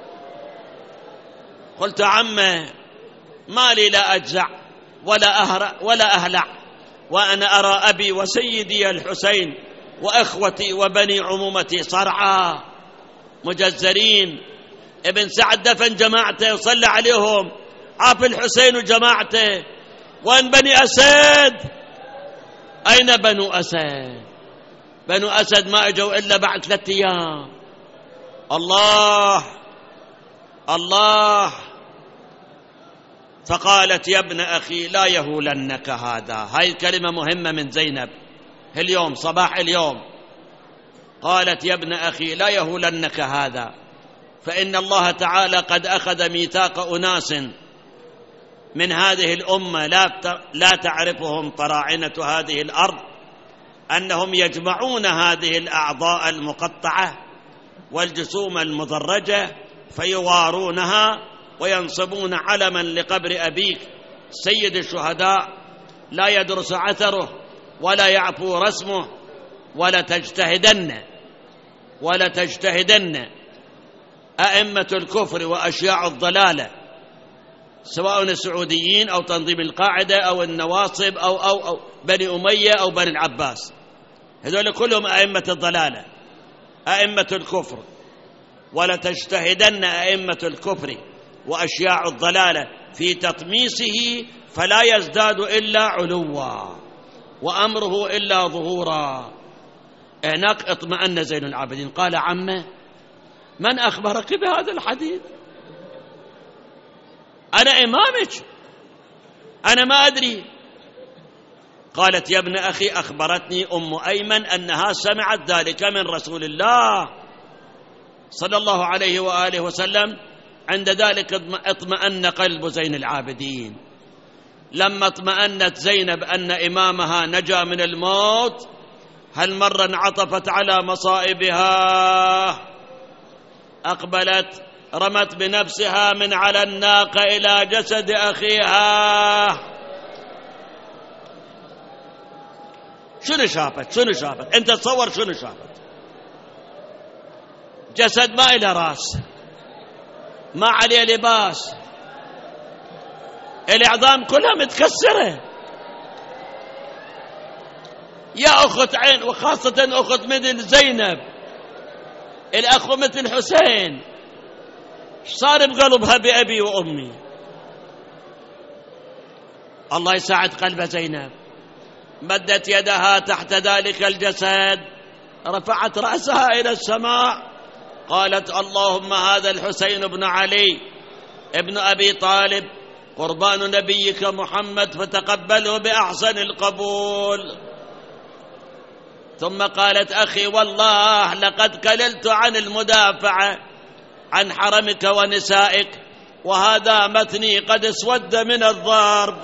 قلت عمه ما لي لا أجزع ولا أهلع، وأنا أرى أبي وسيدي الحسين وأخوتي وبني عمومتي صرعى مجزرين. ابن سعد دفن جماعته وصلى عليهم، عاف الحسين وجماعته. وين بني أسد؟ أين بنو أسد؟ بنو أسد ما أجوا إلا بعد 3 أيام. الله. فقالت يا ابن أخي لا يهولنك هذا. هاي الكلمة مهمة من زينب اليوم، صباح اليوم. قالت يا ابن أخي لا يهولنك هذا، فإن الله تعالى قد أخذ ميثاق أناس من هذه الأمة لا تعرفهم طراعنة هذه الأرض، أنهم يجمعون هذه الأعضاء المقطعة والجسوم المضرجة فيوارونها وينصبون علما لقبر أبيك سيد الشهداء لا يدرس عثره ولا يعفو رسمه. ولا تجتهدن أئمة الكفر وأشياع الضلالة، سواء السعوديين أو تنظيم القاعدة أو النواصب أو بني أمية أو بني العباس، هذول كلهم أئمة الضلالة أئمة الكفر. ولا تجتهدن أئمة الكفر وأشياع الضلالة في تطميسه فلا يزداد إلا علوا وأمره إلا ظهورا. هناك اطمأن زين العابدين، قال عمه من أخبرك بهذا الحديث؟ أنا إمامك، أنا ما أدري. قالت: يا ابن أخي، أخبرتني أم أيمن أنها سمعت ذلك من رسول الله صلى الله عليه وآله وسلم. عند ذلك اطمأن قلب زين العابدين. لما اطمأنت زينب أن إمامها نجا من الموت، هل مرة انعطفت على مصائبها؟ أقبلت رمت بنفسها من على الناقة إلى جسد أخيها. شنو شافت؟ أنت تصور شنو شافت؟ جسد ما إلى رأس، ما عليه لباس، العظام كلها متكسرة. يا أخت عين، وخاصة أخت مثل زينب، الأخ مثل حسين، صار بقلبها بأبي وأمي. الله يساعد قلب زينب، مدت يدها تحت ذلك الجسد، رفعت رأسها إلى السماء، قالت: اللهم هذا الحسين بن علي ابن أبي طالب قربان نبيك محمد، فتقبله بأحسن القبول. ثم قالت: أخي، والله لقد كللت عن المدافعة عن حرمك ونسائك، وهذا متني قد اسود من الضرب.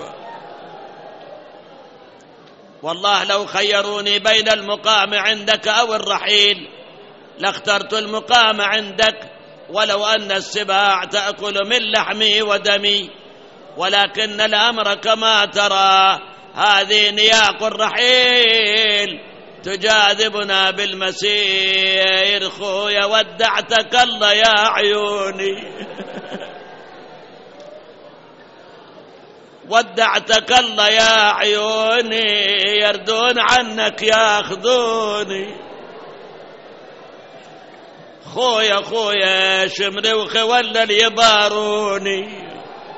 والله لو خيروني بين المقام عندك أو الرحيل لاخترت المقام عندك، ولو أن السباع تأكل من لحمي ودمي، ولكن الأمر كما ترى، هذه نياق الرحيل تجاذبنا بالمسير. خويا ودعتك الله يا عيوني، ودعتك الله يا عيوني، يردون عنك ياخذوني. خويا شمري وخولة يباروني،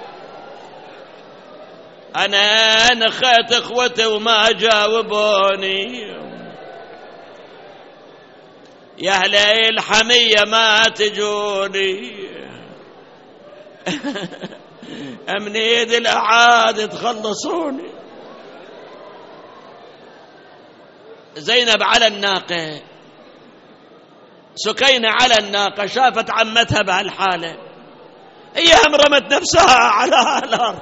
أنا نخيت إخوتي وما جاوبوني. يا أهلي الحمية ما تجوني، من ايد الأعاد تخلصوني. زينب على الناقة، سكينة على الناقة، شافت عمتها بهالحالة، هي هم رمت نفسها على الأرض.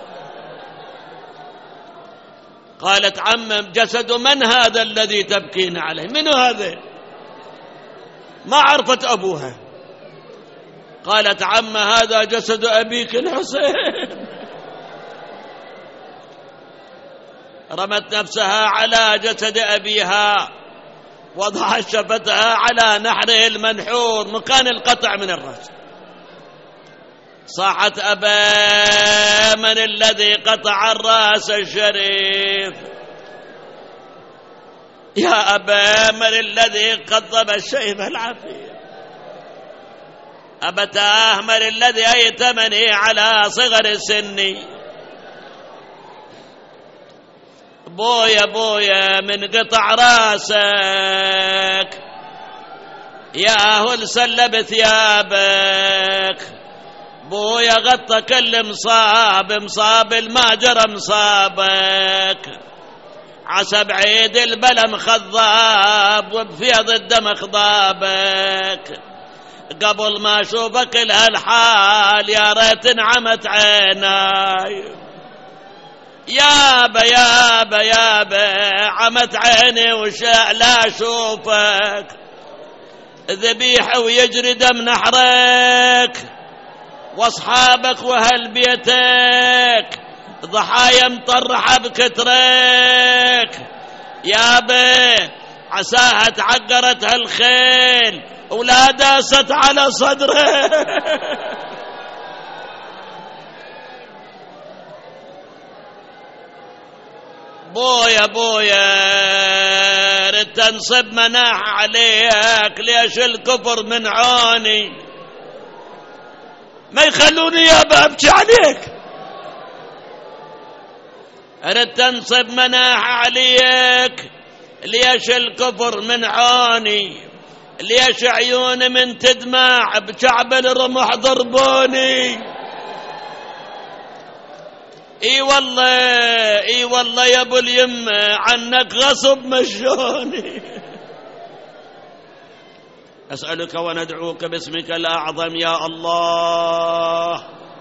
قالت: عم، جسد من هذا الذي تبكين عليه؟ من هذا؟ ما عرفت أبوها. قالت: عم، هذا جسد أبيك الحسين. رمت نفسها على جسد أبيها، وضعت شفتها على نحره المنحور مكان القطع من الرأس. صاحت: أبا من الذي قطع الرأس الشريف؟ يا أبا من الذي قطب الشيب العفيف؟ أبتاه من الذي أيتمني على صغر سني؟ بويا من قطع راسك، يا هل سلب ثيابك. بويا غطى كل مصاب الماجر مصابك، عسى بعيد البلم خضاب وبفيض الدم خضابك. قبل ما اشوفك لهالحال يا ريت انعمت عيناي. يابا عمت عيني لا اشوفك، ذبيح ويجري دم نحرك، واصحابك واهل بيتك ضحايا مطرحه بكترك. يابا عساها تعقرت هالخيل ولا داست على صدره. بويا رد تنصب مناح عليك، ليش الكفر من عوني ما يخلوني يابا ابكي عليك. رد تنصب مناح عليك، ليش الكفر من عوني، ليش عيوني من تدمع بشعب الرمح ضربوني. اي والله يا ابو اليمه عنك غصب مشوني. أسألك وندعوك باسمك الأعظم يا الله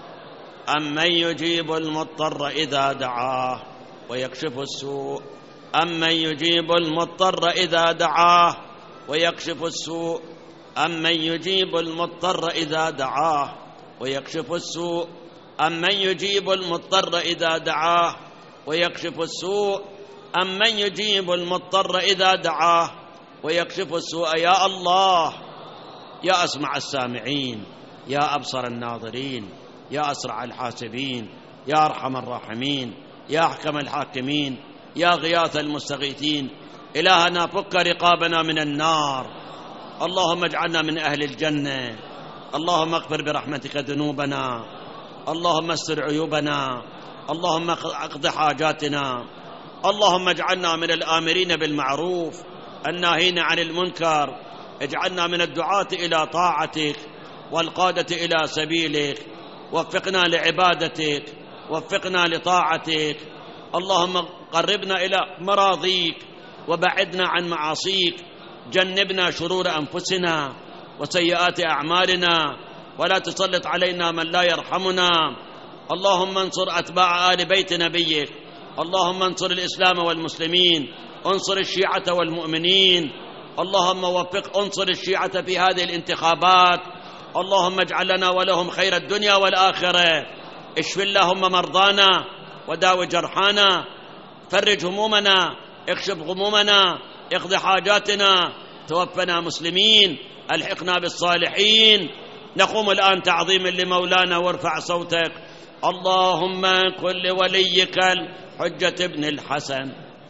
أمن يجيب المضطر إذا دعاه ويكشف السوء، أمن يجيب المضطر إذا دعاه ويكشف السوء، أمن يجيب المضطر إذا دعاه ويكشف السوء، أمن يجيب المضطر إذا دعاه ويكشف السوء، أمن يجيب المضطر إذا دعاه ويكشف السوء. يا الله يا أسمع السامعين، يا أبصر الناظرين، يا أسرع الحاسبين، يا أرحم الراحمين، يا أحكم الحاكمين، يا غياث المستغيثين. إلهنا فك رقابنا من النار، اللهم اجعلنا من أهل الجنة، اللهم اغفر برحمتك ذنوبنا، اللهم استر عيوبنا، اللهم اقض حاجاتنا، اللهم اجعلنا من الآمرين بالمعروف الناهين عن المنكر، اجعلنا من الدعاة إلى طاعتك والقادة إلى سبيلك، وفقنا لعبادتك، وفقنا لطاعتك، اللهم قربنا إلى مراضيك وبعدنا عن معاصيك، جنبنا شرور أنفسنا وسيئات أعمالنا، ولا تسلط علينا من لا يرحمنا. اللهم انصر أتباع آل بيت نبيك، اللهم انصر الإسلام والمسلمين، انصر الشيعة والمؤمنين، اللهم انصر الشيعة في هذه الانتخابات، اللهم اجعل لنا ولهم خير الدنيا والآخرة. اشف اللهم مرضانا وداو جرحانا، فرج همومنا، اكشف غمومنا، اقض حاجاتنا، توفنا مسلمين، الحقنا بالصالحين. نقوم الآن تعظيما لمولانا، وارفع صوتك. اللهم كن لوليك الحجة ابن الحسن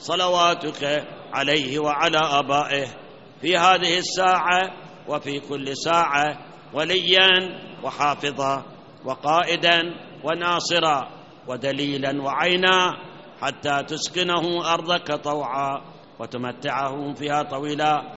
صلواتك عليه وعلى آبائه في هذه الساعة وفي كل ساعة وليا وحافظا وقائدا وناصرا ودليلا وعينا، حتى تسكنه أرضك طوعا وتمتعه فيها طويلا